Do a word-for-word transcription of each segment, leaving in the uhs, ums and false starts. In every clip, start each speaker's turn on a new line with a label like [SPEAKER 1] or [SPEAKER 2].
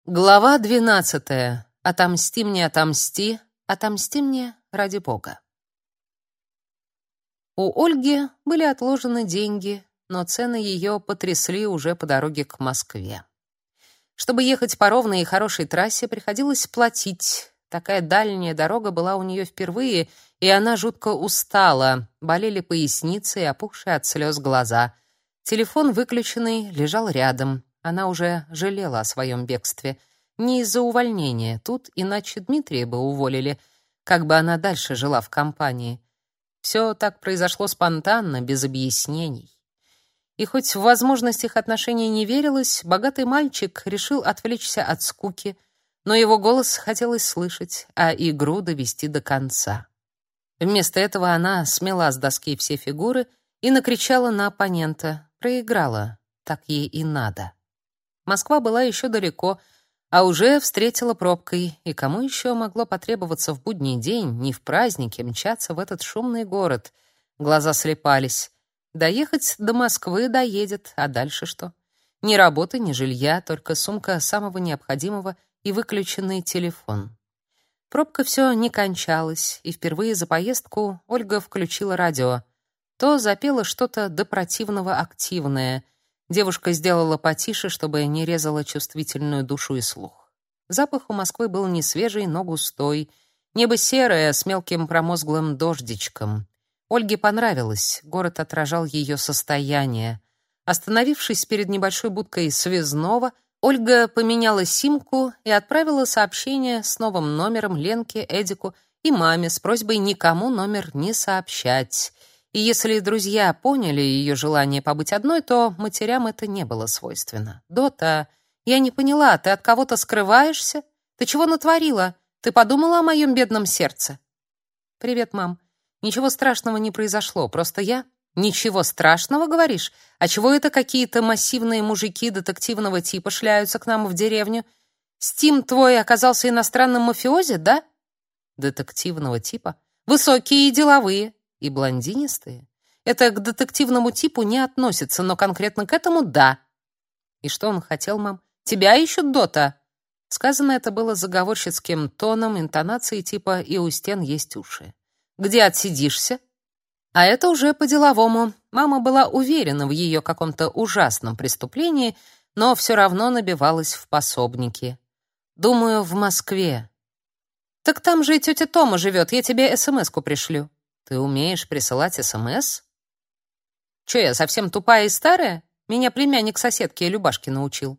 [SPEAKER 1] Глава двенадцатая. Отомсти мне, отомсти, отомсти мне ради Бога. У Ольги были отложены деньги, но цены ее потрясли уже по дороге к Москве. Чтобы ехать по ровной и хорошей трассе, приходилось платить. Такая дальняя дорога была у нее впервые, и она жутко устала, болели поясница и опухшие от слез глаза. Телефон, выключенный, лежал рядом. Она уже жалела о своем бегстве. Не из-за увольнения. Тут иначе Дмитрия бы уволили. Как бы она дальше жила в компании? Все так произошло спонтанно, без объяснений. И хоть в возможность их отношений не верилось, богатый мальчик решил отвлечься от скуки, но его голос хотелось слышать, а игру довести до конца. Вместо этого она смела с доски все фигуры и накричала на оппонента. Проиграла. Так ей и надо. Москва была еще далеко, а уже встретила пробкой, и кому еще могло потребоваться в будний день, не в празднике, мчаться в этот шумный город? Глаза слепались. Доехать до Москвы доедет, а дальше что? Ни работы, ни жилья, только сумка самого необходимого и выключенный телефон. Пробка все не кончалась, и впервые за поездку Ольга включила радио. То запела что-то до противного активное. Девушка сделала потише, чтобы не резала чувствительную душу и слух. Запах у Москвы был не свежий, но густой. Небо серое, с мелким промозглым дождичком. Ольге понравилось, город отражал ее состояние. Остановившись перед небольшой будкой связного, Ольга поменяла симку и отправила сообщение с новым номером Ленке, Эдику и маме с просьбой никому номер не сообщать. И если друзья поняли ее желание побыть одной, то матерям это не было свойственно. «Дота, я не поняла, ты от кого-то скрываешься? Ты чего натворила? Ты подумала о моем бедном сердце?» «Привет, мам. Ничего страшного не произошло, просто я...» «Ничего страшного, говоришь? А чего это какие-то массивные мужики детективного типа шляются к нам в деревню? Стим твой оказался иностранным мафиози, да?» «Детективного типа? Высокие и деловые. И блондинистые? Это к детективному типу не относится, но конкретно к этому — да». «И что он хотел, мам? Тебя ищут, Дота?» Сказано это было заговорщицким тоном, интонацией типа «и у стен есть уши». «Где отсидишься?» А это уже по-деловому. Мама была уверена в ее каком-то ужасном преступлении, но все равно набивалась в пособники. «Думаю, в Москве». «Так там же и тетя Тома живет, я тебе эс эм эску пришлю». «Ты умеешь присылать эс эм эс?» «Чё, я совсем тупая и старая? Меня племянник соседки Любашки научил».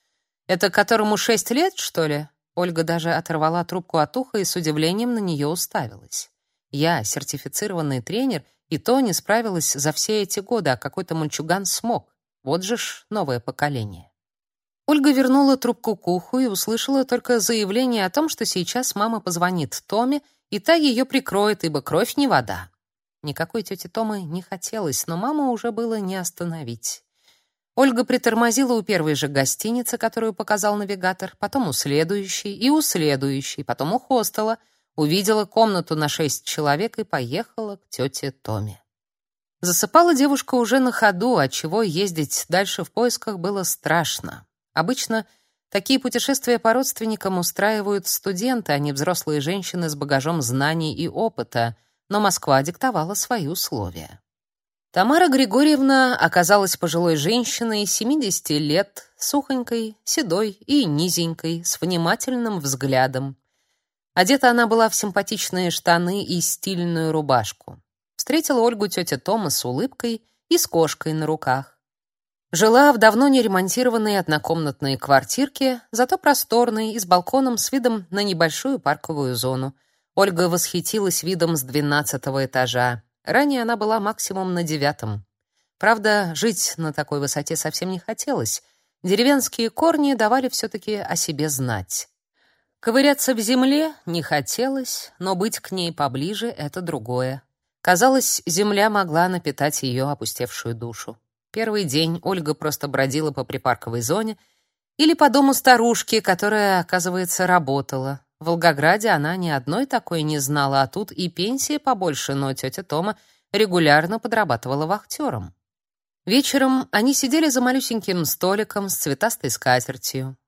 [SPEAKER 1] «Это которому шесть лет, что ли?» Ольга даже оторвала трубку от уха и с удивлением на нее уставилась. «Я, сертифицированный тренер, и то не справилась за все эти годы, а какой-то мальчуган смог. Вот же ж новое поколение». Ольга вернула трубку к уху и услышала только заявление о том, что сейчас мама позвонит Томе, и та ее прикроет, ибо кровь не вода. Никакой тети Томы не хотелось, но маму уже было не остановить. Ольга притормозила у первой же гостиницы, которую показал навигатор, потом у следующей и у следующей, потом у хостела, увидела комнату на шесть человек и поехала к тете Томе. Засыпала девушка уже на ходу, отчего ездить дальше в поисках было страшно. Обычно такие путешествия по родственникам устраивают студенты, а не взрослые женщины с багажом знаний и опыта, но Москва диктовала свои условия. Тамара Григорьевна оказалась пожилой женщиной семидесяти лет, сухонькой, седой и низенькой, с внимательным взглядом. Одета она была в симпатичные штаны и стильную рубашку. Встретила Ольгу тетя Тома с улыбкой и с кошкой на руках. Жила в давно не ремонтированной однокомнатной квартирке, зато просторной и с балконом с видом на небольшую парковую зону. Ольга восхитилась видом с двенадцатого этажа. Ранее она была максимум на девятом. Правда, жить на такой высоте совсем не хотелось. Деревенские корни давали все-таки о себе знать. Ковыряться в земле не хотелось, но быть к ней поближе — это другое. Казалось, земля могла напитать ее опустевшую душу. Первый день Ольга просто бродила по припарковой зоне или по дому старушки, которая, оказывается, работала. В Волгограде она ни одной такой не знала, а тут и пенсия побольше, но тетя Тома регулярно подрабатывала вахтером. Вечером они сидели за малюсеньким столиком с цветастой скатертью.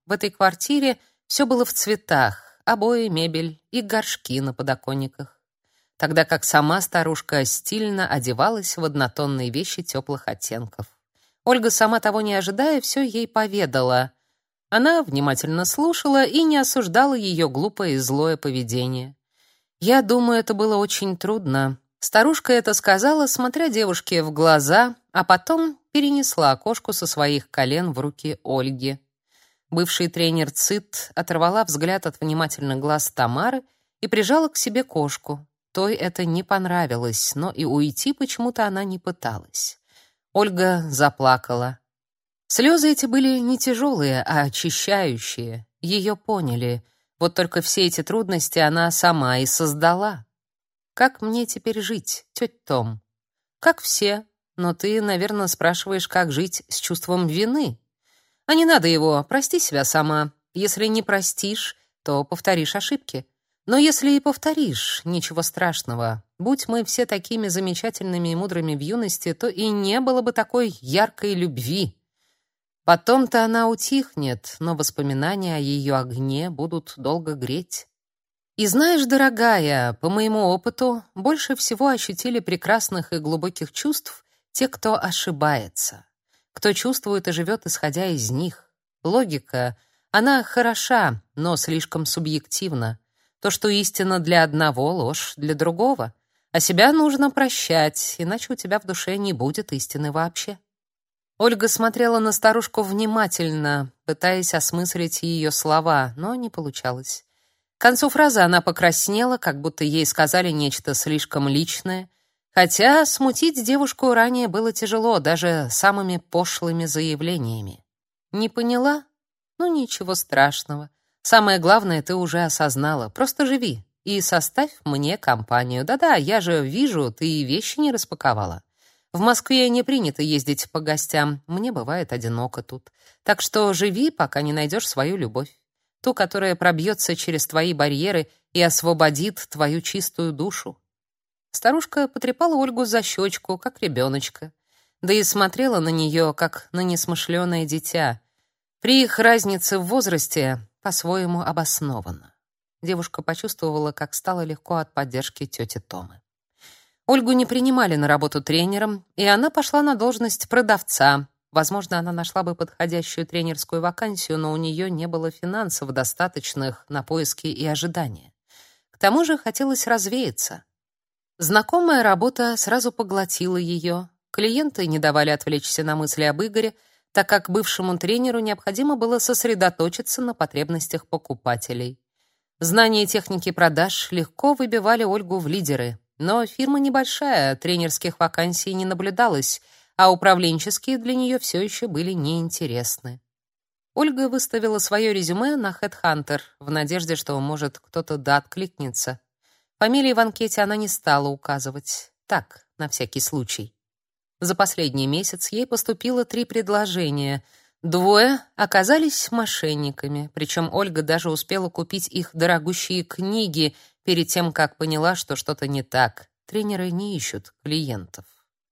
[SPEAKER 1] В этой квартире все было в цветах: обои, мебель и горшки на подоконниках. Тогда как сама старушка стильно одевалась в однотонные вещи теплых оттенков. Ольга, сама того не ожидая, все ей поведала. Она внимательно слушала и не осуждала ее глупое и злое поведение. Я думаю, это было очень трудно. Старушка это сказала, смотря девушке в глаза, а потом перенесла кошку со своих колен в руки Ольги. Бывший тренер ЦИТ оторвала взгляд от внимательных глаз Тамары и прижала к себе кошку. Той это не понравилось, но и уйти почему-то она не пыталась. Ольга заплакала. Слезы эти были не тяжелые, а очищающие. Ее поняли. Вот только все эти трудности она сама и создала. Как мне теперь жить, тетя Том? Как все, но ты, наверное, спрашиваешь, как жить с чувством вины. А не надо его, прости себя сама. Если не простишь, то повторишь ошибки. Но если и повторишь, ничего страшного. Будь мы все такими замечательными и мудрыми в юности, то и не было бы такой яркой любви. Потом-то она утихнет, но воспоминания о ее огне будут долго греть. И знаешь, дорогая, по моему опыту, больше всего ощутили прекрасных и глубоких чувств те, кто ошибается, кто чувствует и живет, исходя из них. Логика, она хороша, но слишком субъективна. То, что истина для одного, ложь для другого. А себя нужно прощать, иначе у тебя в душе не будет истины вообще. Ольга смотрела на старушку внимательно, пытаясь осмыслить ее слова, но не получалось. К концу фразы она покраснела, как будто ей сказали нечто слишком личное, хотя смутить девушку ранее было тяжело даже самыми пошлыми заявлениями. Не поняла? Ну ничего страшного. Самое главное ты уже осознала. Просто живи и составь мне компанию. Да-да, я же вижу, ты и вещи не распаковала. В Москве не принято ездить по гостям. Мне бывает одиноко тут. Так что живи, пока не найдешь свою любовь. Ту, которая пробьется через твои барьеры и освободит твою чистую душу. Старушка потрепала Ольгу за щечку, как ребеночка. Да и смотрела на нее, как на несмышленое дитя. При их разнице в возрасте по-своему обоснованно. Девушка почувствовала, как стало легко от поддержки тети Томы. Ольгу не принимали на работу тренером, и она пошла на должность продавца. Возможно, она нашла бы подходящую тренерскую вакансию, но у нее не было финансов достаточных на поиски и ожидания. К тому же хотелось развеяться. Знакомая работа сразу поглотила ее. Клиенты не давали отвлечься на мысли об Игоре, так как бывшему тренеру необходимо было сосредоточиться на потребностях покупателей. Знания техники продаж легко выбивали Ольгу в лидеры, но фирма небольшая, тренерских вакансий не наблюдалось, а управленческие для нее все еще были неинтересны. Ольга выставила свое резюме на HeadHunter в надежде, что, может, кто-то да откликнется. Фамилии в анкете она не стала указывать. Так, на всякий случай. За последний месяц ей поступило три предложения. Двое оказались мошенниками, причем Ольга даже успела купить их дорогущие книги перед тем, как поняла, что что-то не так. Тренеры не ищут клиентов.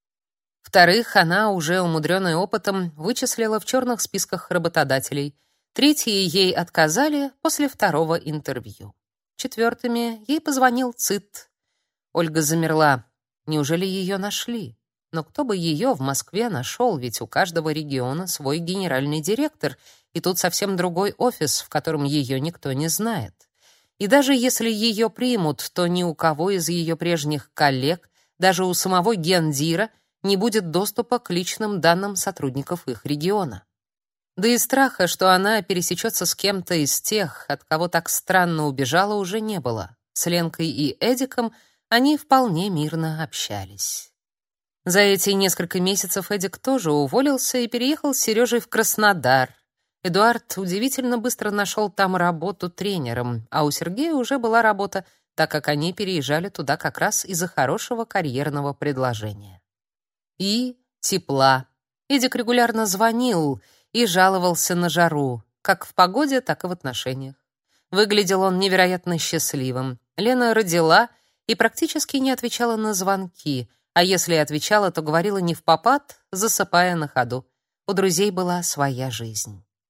[SPEAKER 1] Вторых она, уже умудренная опытом, вычислила в черных списках работодателей. Третьи ей отказали после второго интервью. Четвертыми ей позвонил ЦИТ. Ольга замерла. Неужели ее нашли? Но кто бы ее в Москве нашел, ведь у каждого региона свой генеральный директор, и тут совсем другой офис, в котором ее никто не знает. И даже если ее примут, то ни у кого из ее прежних коллег, даже у самого гендира, не будет доступа к личным данным сотрудников их региона. Да и страха, что она пересечется с кем-то из тех, от кого так странно убежала, уже не было. С Ленкой и Эдиком они вполне мирно общались. За эти несколько месяцев Эдик тоже уволился и переехал с Сережей в Краснодар. Эдуард удивительно быстро нашел там работу тренером, а у Сергея уже была работа, так как они переезжали туда как раз из-за хорошего карьерного предложения. И тепла. Эдик регулярно звонил и жаловался на жару, как в погоде, так и в отношениях. Выглядел он невероятно счастливым. Лена родила и практически не отвечала на звонки, а если и отвечала, то говорила невпопад, засыпая на ходу. У друзей была своя жизнь.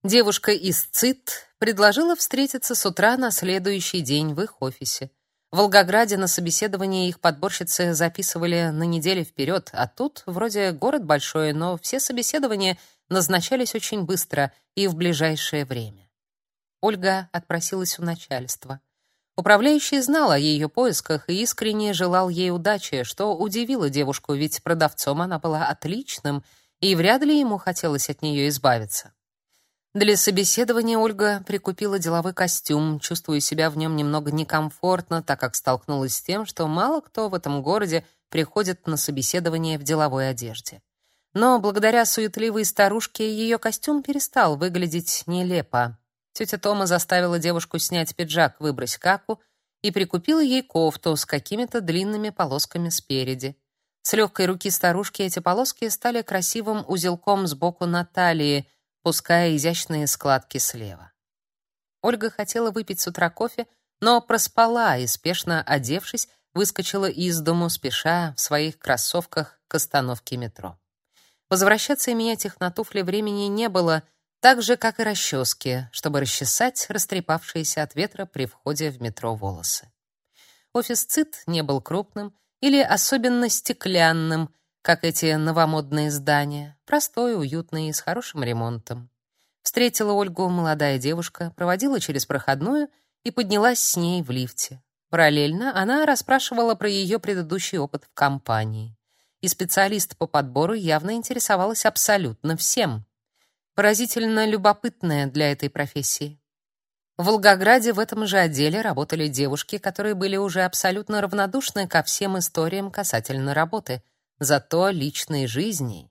[SPEAKER 1] Девушка из ЦИТ предложила встретиться с утра на следующий день в их офисе. В Волгограде на собеседование их подборщицы записывали на неделю вперед, а тут вроде город большой, но все собеседования назначались очень быстро и в ближайшее время. Ольга отпросилась у начальства. Управляющий знал о ее поисках и искренне желал ей удачи, что удивило девушку, ведь продавцом она была отличным, и вряд ли ему хотелось от нее избавиться. Для собеседования Ольга прикупила деловой костюм, чувствуя себя в нем немного некомфортно, так как столкнулась с тем, что мало кто в этом городе приходит на собеседование в деловой одежде. Но благодаря суетливой старушке ее костюм перестал выглядеть нелепо. Тетя Тома заставила девушку снять пиджак, выбрать каку и прикупила ей кофту с какими-то длинными полосками спереди. С легкой руки старушки эти полоски стали красивым узелком сбоку на талии, пуская изящные складки слева. Ольга хотела выпить с утра кофе, но проспала и, спешно одевшись, выскочила из дому, спеша в своих кроссовках к остановке метро. Возвращаться и менять их на туфли времени не было, так же, как и расчески, чтобы расчесать растрепавшиеся от ветра при входе в метро волосы. Офис ЦИТ не был крупным или особенно стеклянным, как эти новомодные здания, простой, уютный и с хорошим ремонтом. Встретила Ольгу молодая девушка, проводила через проходную и поднялась с ней в лифте. Параллельно она расспрашивала про ее предыдущий опыт в компании. И специалист по подбору явно интересовалась абсолютно всем. Поразительно любопытная для этой профессии. В Волгограде в этом же отделе работали девушки, которые были уже абсолютно равнодушны ко всем историям касательно работы. Зато личной жизни.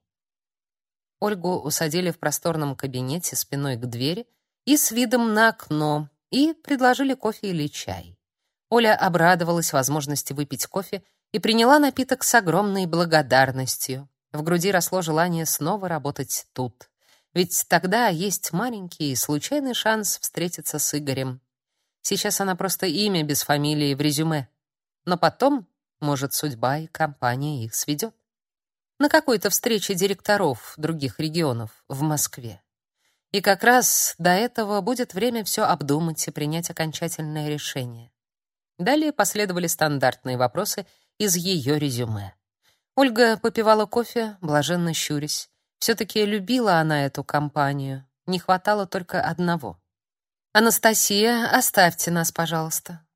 [SPEAKER 1] Ольгу усадили в просторном кабинете спиной к двери и с видом на окно, и предложили кофе или чай. Оля обрадовалась возможности выпить кофе и приняла напиток с огромной благодарностью. В груди росло желание снова работать тут. Ведь тогда есть маленький случайный шанс встретиться с Игорем. Сейчас она просто имя без фамилии в резюме. Но потом, может, судьба и компания их сведет. На какой-то встрече директоров других регионов в Москве. И как раз до этого будет время все обдумать и принять окончательное решение. Далее последовали стандартные вопросы из ее резюме. Ольга попивала кофе, блаженно щурясь. Все-таки любила она эту компанию. Не хватало только одного. «Анастасия, оставьте нас, пожалуйста».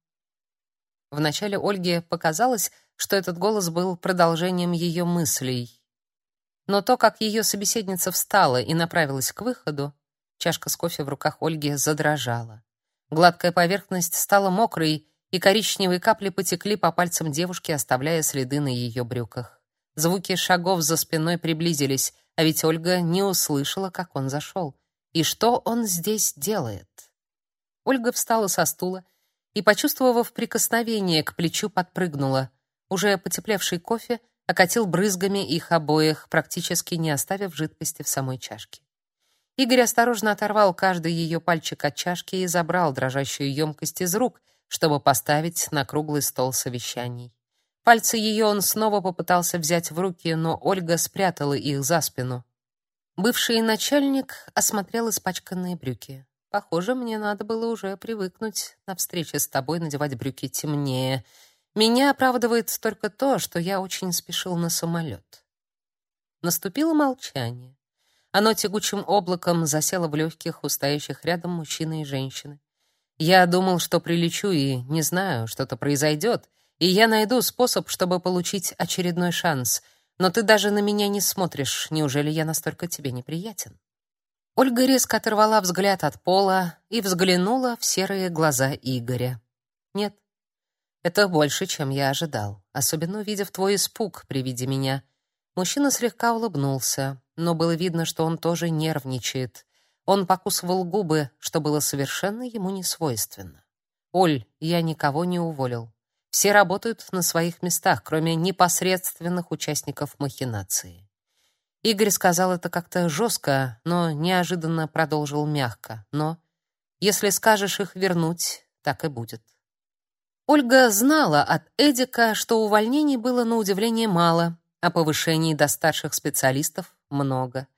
[SPEAKER 1] Вначале Ольге показалось, что этот голос был продолжением ее мыслей. Но то, как ее собеседница встала и направилась к выходу, чашка с кофе в руках Ольги задрожала. Гладкая поверхность стала мокрой, и коричневые капли потекли по пальцам девушки, оставляя следы на ее брюках. Звуки шагов за спиной приблизились, а ведь Ольга не услышала, как он зашел. И что он здесь делает? Ольга встала со стула и, почувствовав прикосновение к плечу, подпрыгнула. Уже потеплевший кофе окатил брызгами их обоих, практически не оставив жидкости в самой чашке. Игорь осторожно оторвал каждый ее пальчик от чашки и забрал дрожащую емкость из рук, чтобы поставить на круглый стол совещаний. Пальцы ее он снова попытался взять в руки, но Ольга спрятала их за спину. Бывший начальник осмотрел испачканные брюки. «Похоже, мне надо было уже привыкнуть на встрече с тобой надевать брюки темнее. Меня оправдывает только то, что я очень спешил на самолет». Наступило молчание. Оно тягучим облаком засело в легких, у стоящих рядом мужчины и женщины. «Я думал, что прилечу и, не знаю, что-то произойдет, и я найду способ, чтобы получить очередной шанс. Но ты даже на меня не смотришь. Неужели я настолько тебе неприятен?» Ольга резко оторвала взгляд от пола и взглянула в серые глаза Игоря. «Нет, это больше, чем я ожидал, особенно увидев твой испуг при виде меня». Мужчина слегка улыбнулся, но было видно, что он тоже нервничает. Он покусывал губы, что было совершенно ему не свойственно. «Оль, я никого не уволил. Все работают на своих местах, кроме непосредственных участников махинации». Игорь сказал это как-то жестко, но неожиданно продолжил мягко. «Но если скажешь их вернуть, так и будет». Ольга знала от Эдика, что увольнений было на удивление мало, а повышений до старших специалистов много.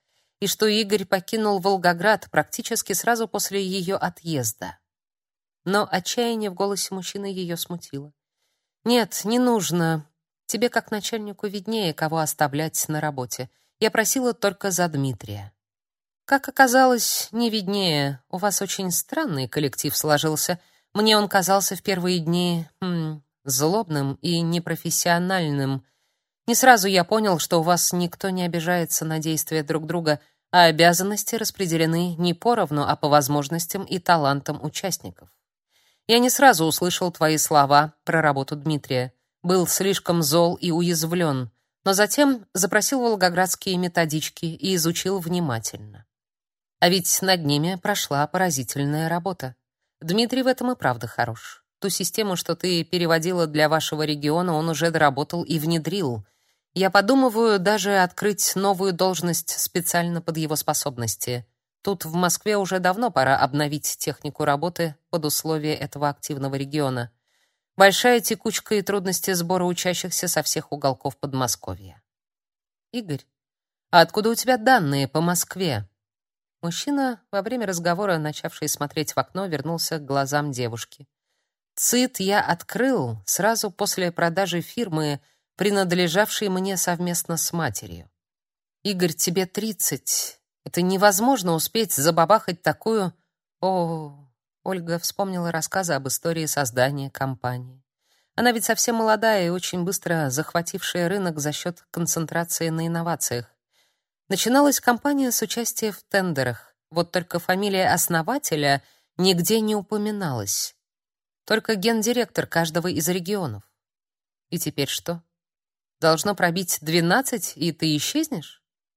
[SPEAKER 1] и что Игорь покинул Волгоград практически сразу после ее отъезда. Но отчаяние в голосе мужчины ее смутило. «Нет, не нужно. Тебе, как начальнику, виднее, кого оставлять на работе. Я просила только за Дмитрия». «Как оказалось, не виднее. У вас очень странный коллектив сложился. Мне он казался в первые дни хм, злобным и непрофессиональным. Не сразу я понял, что у вас никто не обижается на действия друг друга, а обязанности распределены не поровну, а по возможностям и талантам участников. Я не сразу услышал твои слова про работу Дмитрия. Был слишком зол и уязвлен, но затем запросил волгоградские методички и изучил внимательно. А ведь над ними прошла поразительная работа. Дмитрий в этом и правда хорош. Ту систему, что ты переводила для вашего региона, он уже доработал и внедрил. Я подумываю даже открыть новую должность специально под его способности. Тут в Москве уже давно пора обновить технику работы под условия этого активного региона. Большая текучка и трудности сбора учащихся со всех уголков Подмосковья. Игорь, а откуда у тебя данные по Москве? Мужчина, во время разговора, начавший смотреть в окно, вернулся к глазам девушки. ЦИТ я открыл сразу после продажи фирмы, принадлежавшей мне совместно с матерью. Игорь, тебе тридцать. Это невозможно успеть забабахать такую... О, Ольга вспомнила рассказы об истории создания компании. Она ведь совсем молодая и очень быстро захватившая рынок за счет концентрации на инновациях. Начиналась компания с участия в тендерах. Вот только фамилия основателя нигде не упоминалась. Только гендиректор каждого из регионов. И теперь что? Должно пробить двенадцать, и ты исчезнешь?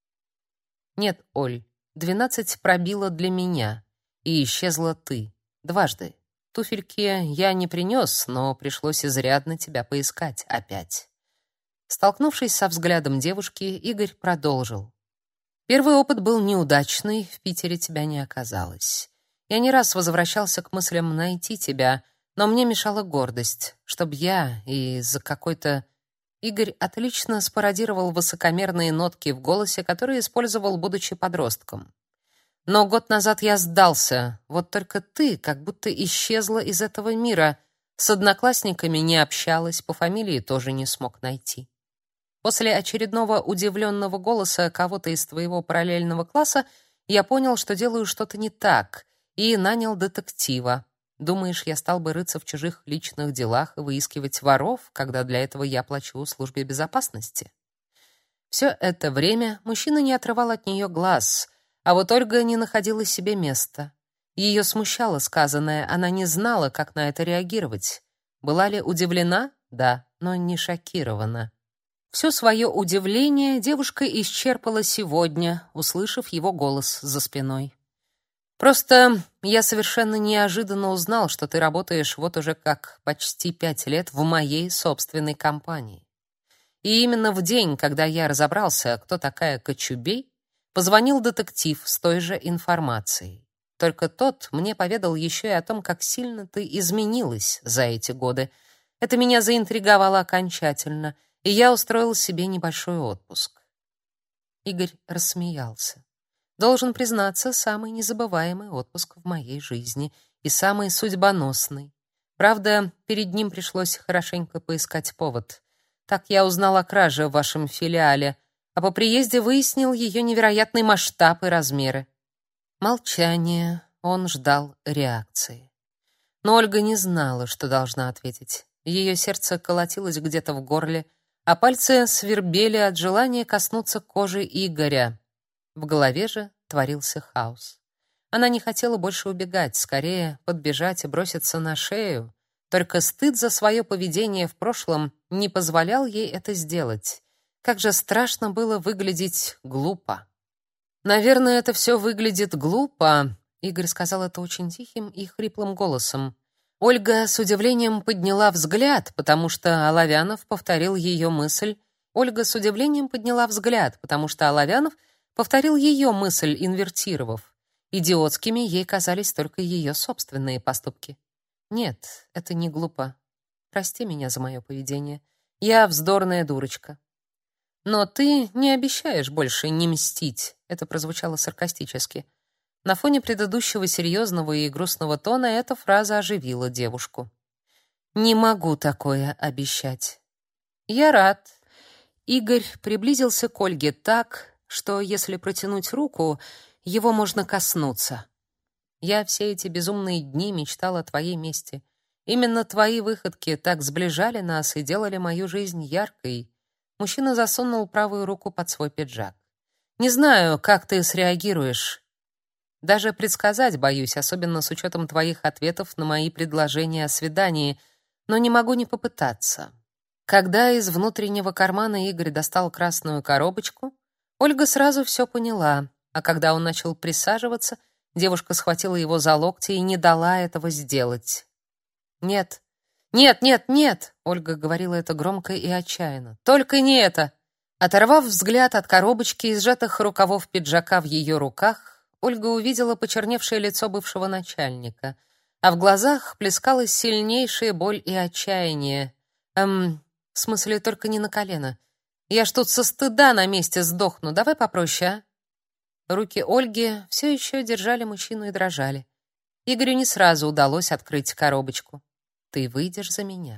[SPEAKER 1] Нет, Оль, двенадцать пробило для меня, и исчезла ты. Дважды. Туфельки я не принес, но пришлось изрядно тебя поискать опять. Столкнувшись со взглядом девушки, Игорь продолжил. Первый опыт был неудачный, в Питере тебя не оказалось. Я не раз возвращался к мыслям найти тебя, но мне мешала гордость, чтоб я из-за какой-то... Игорь отлично спародировал высокомерные нотки в голосе, которые использовал, будучи подростком. Но год назад я сдался. Вот только ты как будто исчезла из этого мира. С одноклассниками не общалась, по фамилии тоже не смог найти. После очередного удивленного голоса кого-то из твоего параллельного класса я понял, что делаю что-то не так, и нанял детектива. Думаешь, я стал бы рыться в чужих личных делах и выискивать воров, когда для этого я плачу службе безопасности? Все это время мужчина не отрывал от нее глаз, а вот Ольга не находила себе места. Ее смущало сказанное, она не знала, как на это реагировать. Была ли удивлена? Да, но не шокирована. Все свое удивление девушка исчерпала сегодня, услышав его голос за спиной. Просто я совершенно неожиданно узнал, что ты работаешь вот уже как почти пять лет в моей собственной компании. И именно в день, когда я разобрался, кто такая Кочубей, позвонил детектив с той же информацией. Только тот мне поведал еще и о том, как сильно ты изменилась за эти годы. Это меня заинтриговало окончательно, и я устроил себе небольшой отпуск. Игорь рассмеялся. Должен признаться, самый незабываемый отпуск в моей жизни и самый судьбоносный. Правда, перед ним пришлось хорошенько поискать повод. Так я узнал о краже в вашем филиале, а по приезде выяснил ее невероятный масштаб и размеры. Молчание. Он ждал реакции. Но Ольга не знала, что должна ответить. Ее сердце колотилось где-то в горле, а пальцы свербели от желания коснуться кожи Игоря. В голове же творился хаос. Она не хотела больше убегать, скорее подбежать и броситься на шею. Только стыд за свое поведение в прошлом не позволял ей это сделать. Как же страшно было выглядеть глупо. «Наверное, это все выглядит глупо», — Игорь сказал это очень тихим и хриплым голосом. Ольга с удивлением подняла взгляд, потому что Оловянов повторил ее мысль. Ольга с удивлением подняла взгляд, потому что Оловянов повторил ее мысль, инвертировав. Идиотскими ей казались только ее собственные поступки. Нет, это не глупо. Прости меня за мое поведение. Я вздорная дурочка. Но ты не обещаешь больше не мстить. Это прозвучало саркастически. На фоне предыдущего серьезного и грустного тона эта фраза оживила девушку. Не могу такое обещать. Я рад. Игорь приблизился к Ольге так, что если протянуть руку, его можно коснуться. Я все эти безумные дни мечтал о твоей мести. Именно твои выходки так сближали нас и делали мою жизнь яркой. Мужчина засунул правую руку под свой пиджак. Не знаю, как ты среагируешь. Даже предсказать боюсь, особенно с учетом твоих ответов на мои предложения о свидании, но не могу не попытаться. Когда из внутреннего кармана Игорь достал красную коробочку, Ольга сразу все поняла, а когда он начал присаживаться, девушка схватила его за локти и не дала этого сделать. «Нет, нет, нет, нет!» — Ольга говорила это громко и отчаянно. «Только не это!» Оторвав взгляд от коробочки и сжатых рукавов пиджака в ее руках, Ольга увидела почерневшее лицо бывшего начальника, а в глазах плескалась сильнейшая боль и отчаяние. «Эм, в смысле, только не на колено. Я ж тут со стыда на месте сдохну. Давай попроще, а?» Руки Ольги все еще держали мужчину и дрожали. Игорю не сразу удалось открыть коробочку. «Ты выйдешь за меня».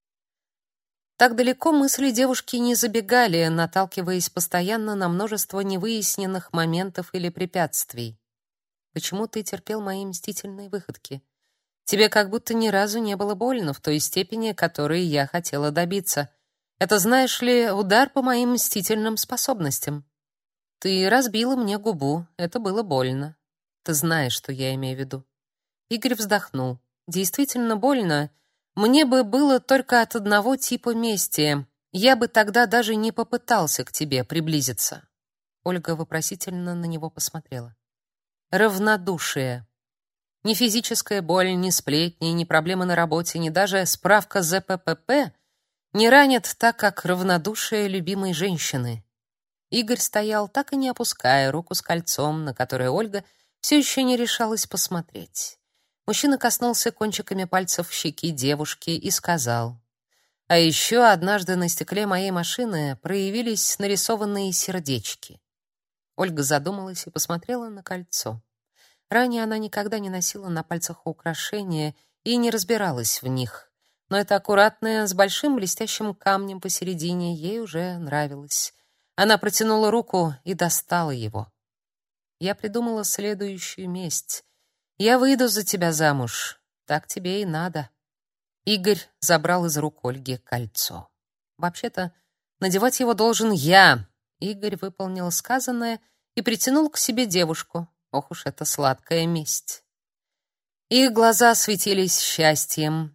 [SPEAKER 1] Так далеко мысли девушки не забегали, наталкиваясь постоянно на множество невыясненных моментов или препятствий. «Почему ты терпел мои мстительные выходки? Тебе как будто ни разу не было больно в той степени, которой я хотела добиться. Это, знаешь ли, удар по моим мстительным способностям. Ты разбила мне губу, это было больно. Ты знаешь, что я имею в виду». Игорь вздохнул. «Действительно больно. Мне бы было только от одного типа мести. Я бы тогда даже не попытался к тебе приблизиться». Ольга вопросительно на него посмотрела. «Равнодушие. Ни физическая боль, ни сплетни, ни проблемы на работе, ни даже справка зэ пэ пэ пэ не ранят так, как равнодушие любимой женщины». Игорь стоял, так и не опуская руку с кольцом, на которое Ольга все еще не решалась посмотреть. Мужчина коснулся кончиками пальцев щеки девушки и сказал: «А еще однажды на стекле моей машины проявились нарисованные сердечки». Ольга задумалась и посмотрела на кольцо. Ранее она никогда не носила на пальцах украшения и не разбиралась в них, но это аккуратное с большим блестящим камнем посередине ей уже нравилось. Она протянула руку и достала его. «Я придумала следующую месть. Я выйду за тебя замуж. Так тебе и надо». Игорь забрал из рук Ольги кольцо. «Вообще-то, надевать его должен я». Игорь выполнил сказанное и притянул к себе девушку. Ох уж эта сладкая месть. Их глаза светились счастьем.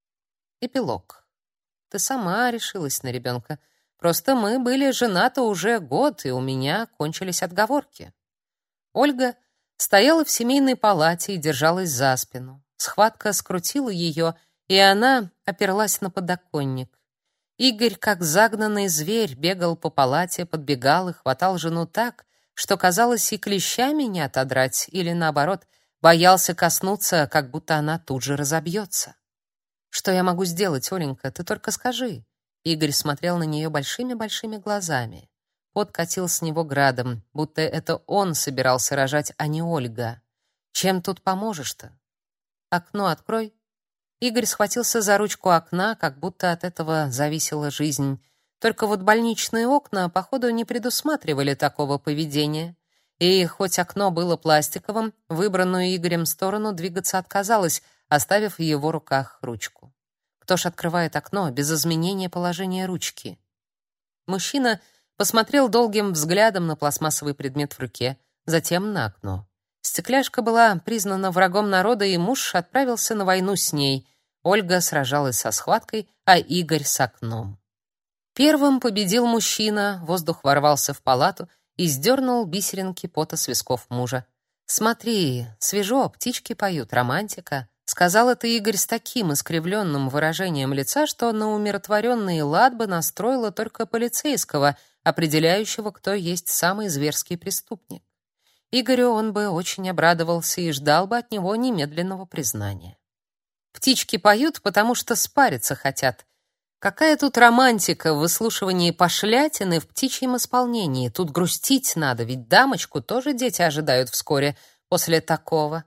[SPEAKER 1] Эпилог. Ты сама решилась на ребенка. Просто мы были женаты уже год, и у меня кончились отговорки. Ольга стояла в семейной палате и держалась за спину. Схватка скрутила ее, и она оперлась на подоконник. Игорь, как загнанный зверь, бегал по палате, подбегал и хватал жену так, что, казалось, и клещами не отодрать, или, наоборот, боялся коснуться, как будто она тут же разобьется. «Что я могу сделать, Оленька? Ты только скажи». Игорь смотрел на нее большими-большими глазами. Пот катил с него градом, будто это он собирался рожать, а не Ольга. «Чем тут поможешь-то? Окно открой». Игорь схватился за ручку окна, как будто от этого зависела жизнь. Только вот больничные окна, походу, не предусматривали такого поведения. И хоть окно было пластиковым, в выбранную Игорем сторону двигаться отказалась, оставив в его руках ручку. Кто ж открывает окно без изменения положения ручки? Мужчина посмотрел долгим взглядом на пластмассовый предмет в руке, затем на окно. Стекляшка была признана врагом народа, и муж отправился на войну с ней. Ольга сражалась со схваткой, а Игорь с окном. Первым победил мужчина, воздух ворвался в палату и сдернул бисеринки пота с висков мужа. «Смотри, свежо, птички поют, романтика», — сказал это Игорь с таким искривленным выражением лица, что на умиротворенный лад бы настроило только полицейского, определяющего, кто есть самый зверский преступник. Игорю он бы очень обрадовался и ждал бы от него немедленного признания. «Птички поют, потому что спариться хотят. Какая тут романтика в выслушивании пошлятины в птичьем исполнении? Тут грустить надо, ведь дамочку тоже дети ожидают вскоре после такого.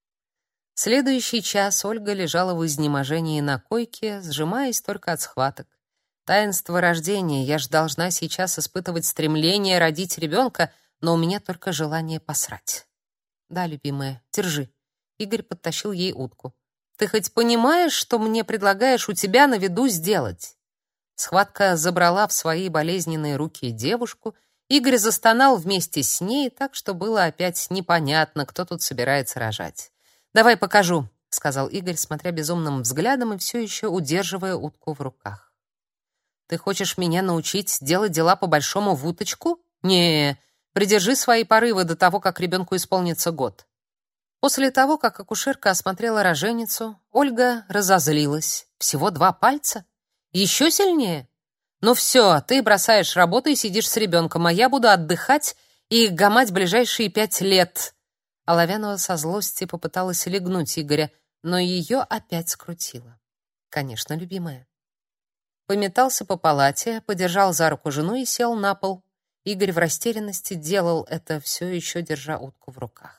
[SPEAKER 1] Следующий час Ольга лежала в изнеможении на койке, сжимаясь только от схваток. Таинство рождения, я ж должна сейчас испытывать стремление родить ребенка, но у меня только желание посрать. Да, любимая, держи. Игорь подтащил ей утку. Ты хоть понимаешь, что мне предлагаешь у тебя на виду сделать? Схватка забрала в свои болезненные руки девушку. Игорь застонал вместе с ней, так что было опять непонятно, кто тут собирается рожать. «Давай покажу», — сказал Игорь, смотря безумным взглядом и все еще удерживая утку в руках. «Ты хочешь меня научить делать дела по-большому в уточку? Не, придержи свои порывы до того, как ребенку исполнится год». После того, как акушерка осмотрела роженицу, Ольга разозлилась. Всего два пальца? Еще сильнее? Ну все, ты бросаешь работу и сидишь с ребенком, а я буду отдыхать и гамать ближайшие пять лет. Оловянова со злости попыталась легнуть Игоря, но ее опять скрутило. Конечно, любимая. Пометался по палате, подержал за руку жену и сел на пол. Игорь в растерянности делал это, все еще держа утку в руках.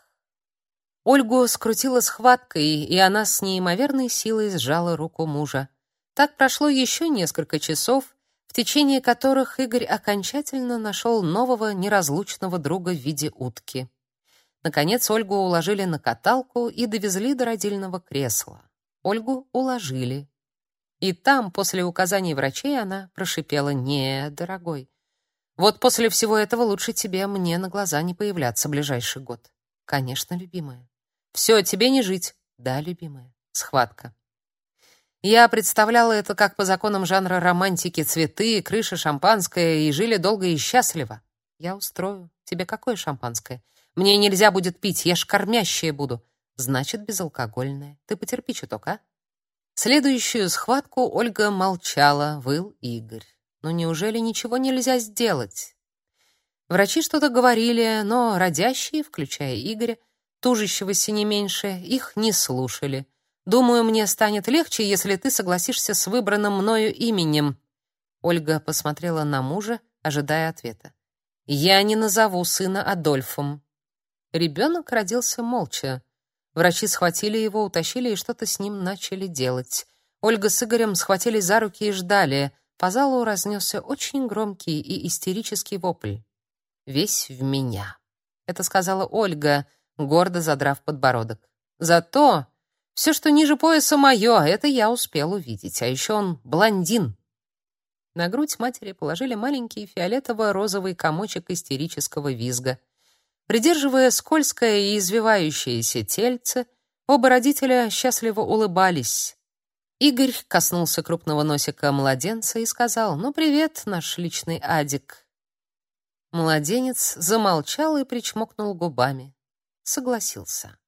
[SPEAKER 1] Ольгу скрутила схваткой, и она с неимоверной силой сжала руку мужа. Так прошло еще несколько часов, в течение которых Игорь окончательно нашел нового неразлучного друга в виде утки. Наконец Ольгу уложили на каталку и довезли до родильного кресла. Ольгу уложили. И там, после указаний врачей, она прошипела: «Нет, дорогой, вот после всего этого лучше тебе мне на глаза не появляться ближайший год». «Конечно, любимая». «Все, тебе не жить». «Да, любимая». Схватка. Я представляла это как по законам жанра романтики: цветы, крыша, шампанское, и жили долго и счастливо. Я устрою. Тебе какое шампанское? Мне нельзя будет пить, я ж кормящая буду. Значит, безалкогольное. Ты потерпи чуток, а? Следующую схватку Ольга молчала, выл Игорь. Ну неужели ничего нельзя сделать? Врачи что-то говорили, но родящие, включая Игоря, тужащегося не меньше, их не слушали. «Думаю, мне станет легче, если ты согласишься с выбранным мною именем». Ольга посмотрела на мужа, ожидая ответа. «Я не назову сына Адольфом». Ребенок родился молча. Врачи схватили его, утащили и что-то с ним начали делать. Ольга с Игорем схватились за руки и ждали. По залу разнесся очень громкий и истерический вопль. «Весь в меня». Это сказала Ольга, гордо задрав подбородок. «Зато все, что ниже пояса, мое, это я успел увидеть. А еще он блондин». На грудь матери положили маленький фиолетово-розовый комочек истерического визга. Придерживая скользкое и извивающееся тельце, оба родителя счастливо улыбались. Игорь коснулся крупного носика младенца и сказал: «Ну, привет, наш личный Адик». Младенец замолчал и причмокнул губами. Согласился.